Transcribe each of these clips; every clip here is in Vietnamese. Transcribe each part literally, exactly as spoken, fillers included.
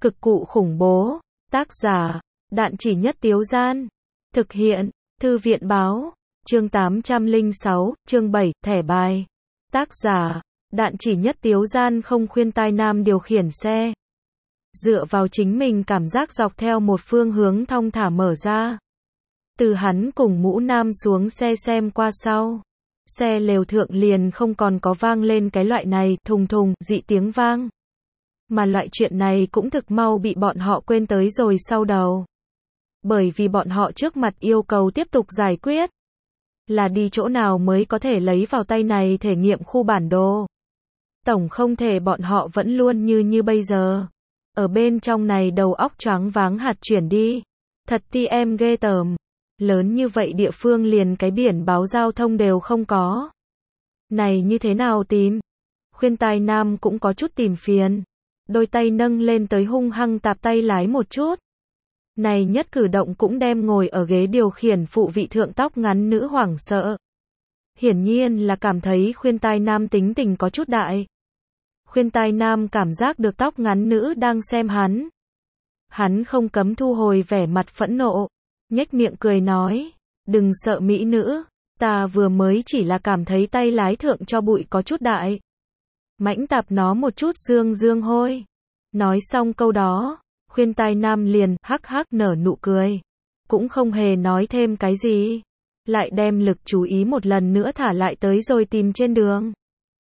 Cực cụ khủng bố. Tác giả, Đạn Chỉ Nhất Tiếu Gian. Thực hiện, Thư viện báo. Chương tám trăm lẻ sáu, chương bảy, thẻ bài. Tác giả, Đạn Chỉ Nhất Tiếu Gian không khuyên tai nam điều khiển xe. Dựa vào chính mình cảm giác dọc theo một phương hướng thong thả mở ra. Từ hắn cùng Mũ Nam xuống xe xem qua sau. Xe lều thượng liền không còn có vang lên cái loại này thùng thùng dị tiếng vang. Mà loại chuyện này cũng thực mau bị bọn họ quên tới rồi sau đầu. Bởi vì bọn họ trước mặt yêu cầu tiếp tục giải quyết. Là đi chỗ nào mới có thể lấy vào tay này thể nghiệm khu bản đồ. Tổng không thể bọn họ vẫn luôn như như bây giờ. Ở bên trong này đầu óc choáng váng hạt chuyển đi. Thật ti em ghê tởm. Lớn như vậy địa phương liền cái biển báo giao thông đều không có. Này như thế nào tìm? Khuyên tai nam cũng có chút tìm phiền. Đôi tay nâng lên tới hung hăng tạp tay lái một chút. Này nhất cử động cũng đem ngồi ở ghế điều khiển phụ vị thượng tóc ngắn nữ hoảng sợ. Hiển nhiên là cảm thấy khuyên tai nam tính tình có chút đại. Khuyên tai nam cảm giác được tóc ngắn nữ đang xem hắn. Hắn không cấm thu hồi vẻ mặt phẫn nộ. Nhếch miệng cười nói. Đừng sợ mỹ nữ. Ta vừa mới chỉ là cảm thấy tay lái thượng cho bụi có chút đại. Mãnh tạp nó một chút dương dương hôi. Nói xong câu đó. Khuyên tai nam liền hắc hắc nở nụ cười. Cũng không hề nói thêm cái gì. Lại đem lực chú ý một lần nữa thả lại tới rồi tìm trên đường.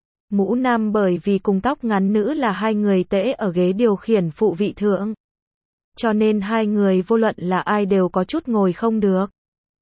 Mũ Nam bởi vì cùng tóc ngắn nữ là hai người tễ ở ghế điều khiển phụ vị thượng. Cho nên hai người vô luận là ai đều có chút ngồi không được.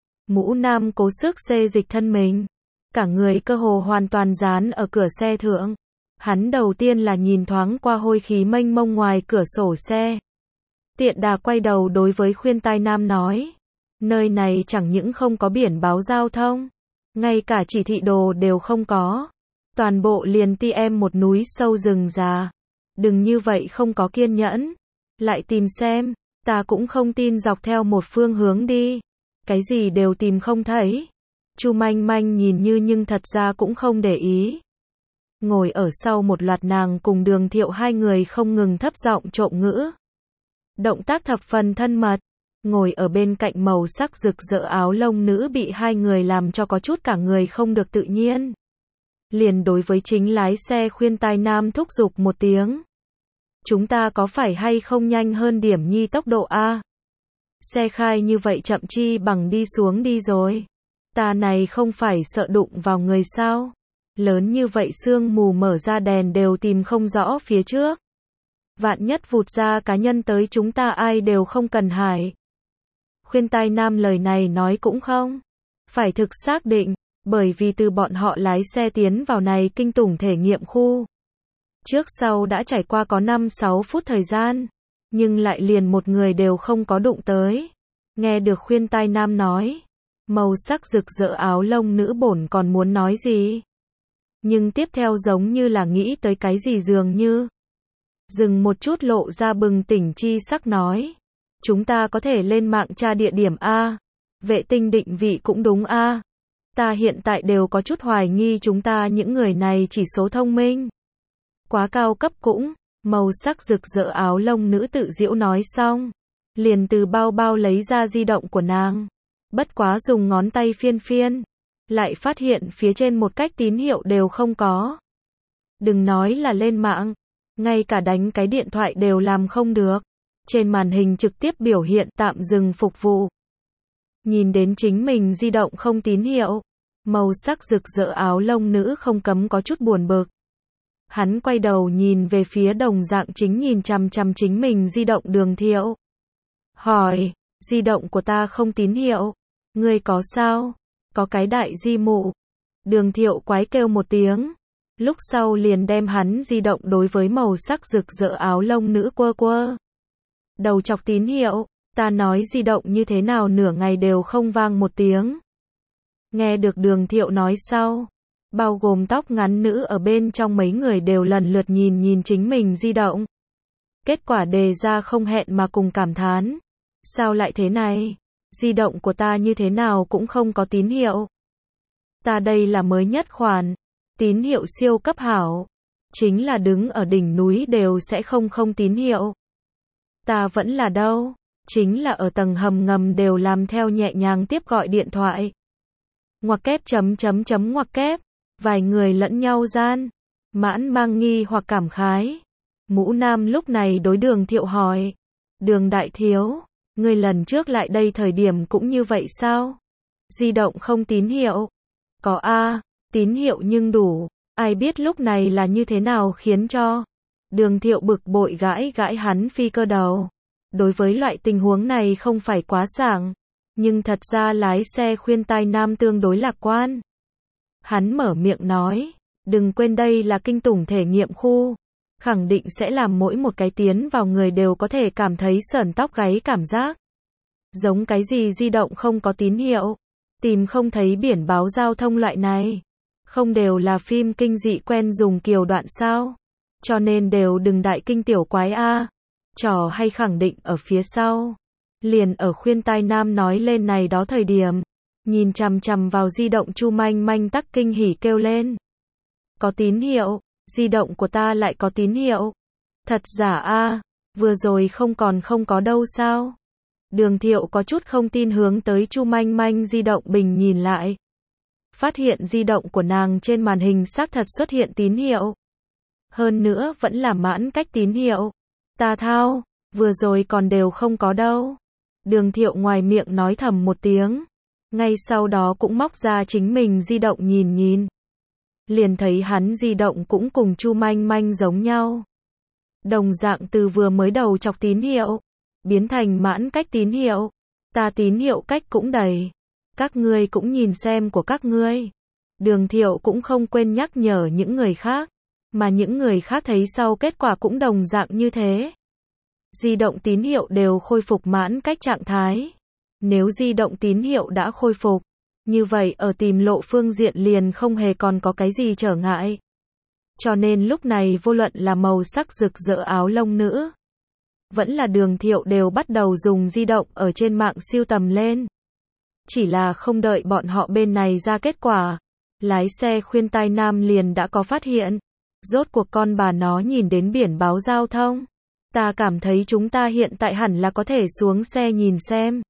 Mũ Nam cố sức xê dịch thân mình. Cả người cơ hồ hoàn toàn dán ở cửa xe thượng. Hắn đầu tiên là nhìn thoáng qua hôi khí mênh mông ngoài cửa sổ xe. Tiện đà quay đầu đối với khuyên tai nam nói. Nơi này chẳng những không có biển báo giao thông. Ngay cả chỉ thị đồ đều không có. Toàn bộ liền ti em một núi sâu rừng già. Đừng như vậy không có kiên nhẫn. Lại tìm xem. Ta cũng không tin dọc theo một phương hướng đi. Cái gì đều tìm không thấy. Chu Manh Manh nhìn như nhưng thật ra cũng không để ý. Ngồi ở sau một loạt nàng cùng Đường Thiệu hai người không ngừng thấp giọng trộm ngữ. Động tác thập phần thân mật. Ngồi ở bên cạnh màu sắc rực rỡ áo lông nữ bị hai người làm cho có chút cả người không được tự nhiên. Liền đối với chính lái xe khuyên tai nam thúc giục một tiếng. Chúng ta có phải hay không nhanh hơn điểm nhi tốc độ a? Xe khai như vậy chậm chi bằng đi xuống đi rồi. Ta này không phải sợ đụng vào người sao? Lớn như vậy sương mù mở ra đèn đều tìm không rõ phía trước. Vạn nhất vụt ra cá nhân tới chúng ta ai đều không cần hại. Khuyên tai nam lời này nói cũng không. Phải thực xác định, bởi vì từ bọn họ lái xe tiến vào này kinh tủng thể nghiệm khu. Trước sau đã trải qua có năm sáu phút thời gian. Nhưng lại liền một người đều không có đụng tới. Nghe được khuyên tai nam nói. Màu sắc rực rỡ áo lông nữ bổn còn muốn nói gì. Nhưng tiếp theo giống như là nghĩ tới cái gì dường như. Dừng một chút lộ ra bừng tỉnh chi sắc nói. Chúng ta có thể lên mạng tra địa điểm A. Vệ tinh định vị cũng đúng A. Ta hiện tại đều có chút hoài nghi chúng ta những người này chỉ số thông minh. Quá cao cấp cũng. Màu sắc rực rỡ áo lông nữ tự giễu nói xong. Liền từ bao bao lấy ra di động của nàng. Bất quá dùng ngón tay phiên phiên. Lại phát hiện phía trên một cách tín hiệu đều không có. Đừng nói là lên mạng. Ngay cả đánh cái điện thoại đều làm không được. Trên màn hình trực tiếp biểu hiện tạm dừng phục vụ. Nhìn đến chính mình di động không tín hiệu. Màu sắc rực rỡ áo lông nữ không cấm có chút buồn bực. Hắn quay đầu nhìn về phía đồng dạng chính nhìn chằm chằm chính mình di động Đường Thiệu. Hỏi, di động của ta không tín hiệu. Ngươi có sao? Có cái đại di mụ. Đường Thiệu quái kêu một tiếng. Lúc sau liền đem hắn di động đối với màu sắc rực rỡ áo lông nữ quơ quơ. Đầu chọc tín hiệu, ta nói di động như thế nào nửa ngày đều không vang một tiếng. Nghe được Đường Thiệu nói sau. Bao gồm tóc ngắn nữ ở bên trong mấy người đều lần lượt nhìn nhìn chính mình di động. Kết quả đề ra không hẹn mà cùng cảm thán. Sao lại thế này? Di động của ta như thế nào cũng không có tín hiệu. Ta đây là mới nhất khoản. Tín hiệu siêu cấp hảo. Chính là đứng ở đỉnh núi đều sẽ không không tín hiệu. Ta vẫn là đâu? Chính là ở tầng hầm ngầm đều làm theo nhẹ nhàng tiếp gọi điện thoại. Ngoặc kép chấm chấm chấm ngoặc kép. Vài người lẫn nhau gian. Mãn mang nghi hoặc cảm khái. Mũ Nam lúc này đối Đường Thiệu hỏi. Đường đại thiếu, người lần trước lại đây thời điểm cũng như vậy sao? Di động không tín hiệu. Có a, tín hiệu nhưng đủ. Ai biết lúc này là như thế nào khiến cho. Đường Thiệu bực bội gãi gãi hắn phi cơ đầu. Đối với loại tình huống này không phải quá sảng. Nhưng thật ra lái xe khuyên tai nam tương đối lạc quan. Hắn mở miệng nói. Đừng quên đây là kinh tủng thể nghiệm khu. Khẳng định sẽ làm mỗi một cái tiến vào người đều có thể cảm thấy sởn tóc gáy cảm giác. Giống cái gì di động không có tín hiệu. Tìm không thấy biển báo giao thông loại này. Không đều là phim kinh dị quen dùng kiều đoạn sao. Cho nên đều đừng đại kinh tiểu quái a. Trò hay khẳng định ở phía sau. Liền ở khuyên tai nam nói lên này đó thời điểm. Nhìn chằm chằm vào di động Chu Manh Manh tắc kinh hỉ kêu lên. Có tín hiệu, di động của ta lại có tín hiệu. Thật giả a, vừa rồi không còn không có đâu sao. Đường Thiệu có chút không tin hướng tới Chu Manh Manh di động bình nhìn lại. Phát hiện di động của nàng trên màn hình xác thật xuất hiện tín hiệu. Hơn nữa vẫn là mãn cách tín hiệu. Ta thao, vừa rồi còn đều không có đâu. Đường Thiệu ngoài miệng nói thầm một tiếng. Ngay sau đó cũng móc ra chính mình di động nhìn nhìn. Liền thấy hắn di động cũng cùng Chu Manh Manh giống nhau. Đồng dạng từ vừa mới đầu chọc tín hiệu, biến thành mãn cách tín hiệu. Ta tín hiệu cách cũng đầy. Các ngươi cũng nhìn xem của các ngươi. Đường Thiệu cũng không quên nhắc nhở những người khác. Mà những người khác thấy sau kết quả cũng đồng dạng như thế. Di động tín hiệu đều khôi phục mãn cách trạng thái. Nếu di động tín hiệu đã khôi phục, như vậy ở tìm lộ phương diện liền không hề còn có cái gì trở ngại. Cho nên lúc này vô luận là màu sắc rực rỡ áo lông nữ, vẫn là Đường Thiệu đều bắt đầu dùng di động ở trên mạng siêu tầm lên. Chỉ là không đợi bọn họ bên này ra kết quả, lái xe khuyên tai nam liền đã có phát hiện. Rốt cuộc con bà nó nhìn đến biển báo giao thông. Ta cảm thấy chúng ta hiện tại hẳn là có thể xuống xe nhìn xem.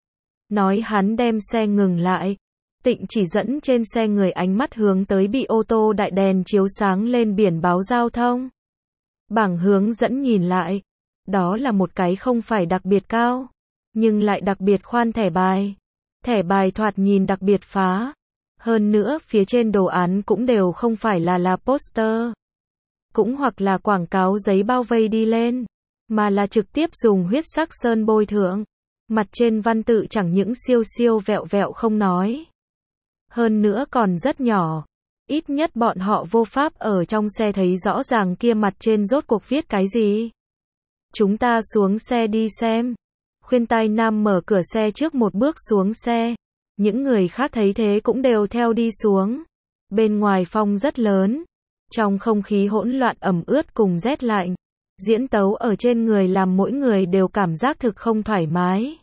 Nói hắn đem xe ngừng lại. Tịnh chỉ dẫn trên xe người ánh mắt hướng tới bị ô tô đại đèn chiếu sáng lên biển báo giao thông. Bảng hướng dẫn nhìn lại. Đó là một cái không phải đặc biệt cao, nhưng lại đặc biệt khoan thẻ bài. Thẻ bài thoạt nhìn đặc biệt phá. Hơn nữa phía trên đồ án cũng đều không phải là là poster. Cũng hoặc là quảng cáo giấy bao vây đi lên. Mà là trực tiếp dùng huyết sắc sơn bôi thượng. Mặt trên văn tự chẳng những siêu siêu vẹo vẹo không nói. Hơn nữa còn rất nhỏ. Ít nhất bọn họ vô pháp ở trong xe thấy rõ ràng kia mặt trên rốt cuộc viết cái gì. Chúng ta xuống xe đi xem. Khuyên tai nam mở cửa xe trước một bước xuống xe. Những người khác thấy thế cũng đều theo đi xuống. Bên ngoài phong rất lớn. Trong không khí hỗn loạn ẩm ướt cùng rét lạnh. Diễn tấu ở trên người làm mỗi người đều cảm giác thực không thoải mái.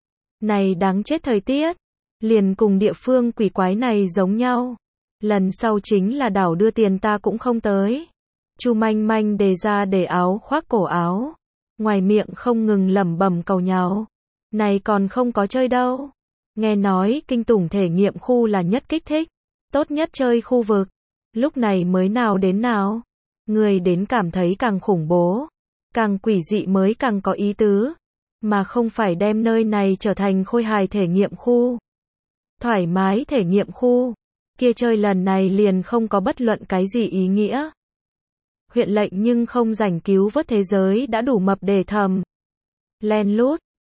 Này đáng chết thời tiết. Liền cùng địa phương quỷ quái này giống nhau. Lần sau chính là đảo đưa tiền ta cũng không tới. Chu Manh Manh đề ra để áo khoác cổ áo. Ngoài miệng không ngừng lẩm bẩm cầu nháo. Này còn không có chơi đâu. Nghe nói kinh tủng thể nghiệm khu là nhất kích thích. Tốt nhất chơi khu vực. Lúc này mới nào đến nào. Người đến cảm thấy càng khủng bố. Càng quỷ dị mới càng có ý tứ. Mà không phải đem nơi này trở thành khôi hài thể nghiệm khu. Thoải mái thể nghiệm khu. Kia chơi lần này liền không có bất luận cái gì ý nghĩa. Huyện lệnh nhưng không rảnh cứu vớt thế giới đã đủ mập để thầm. Len lút,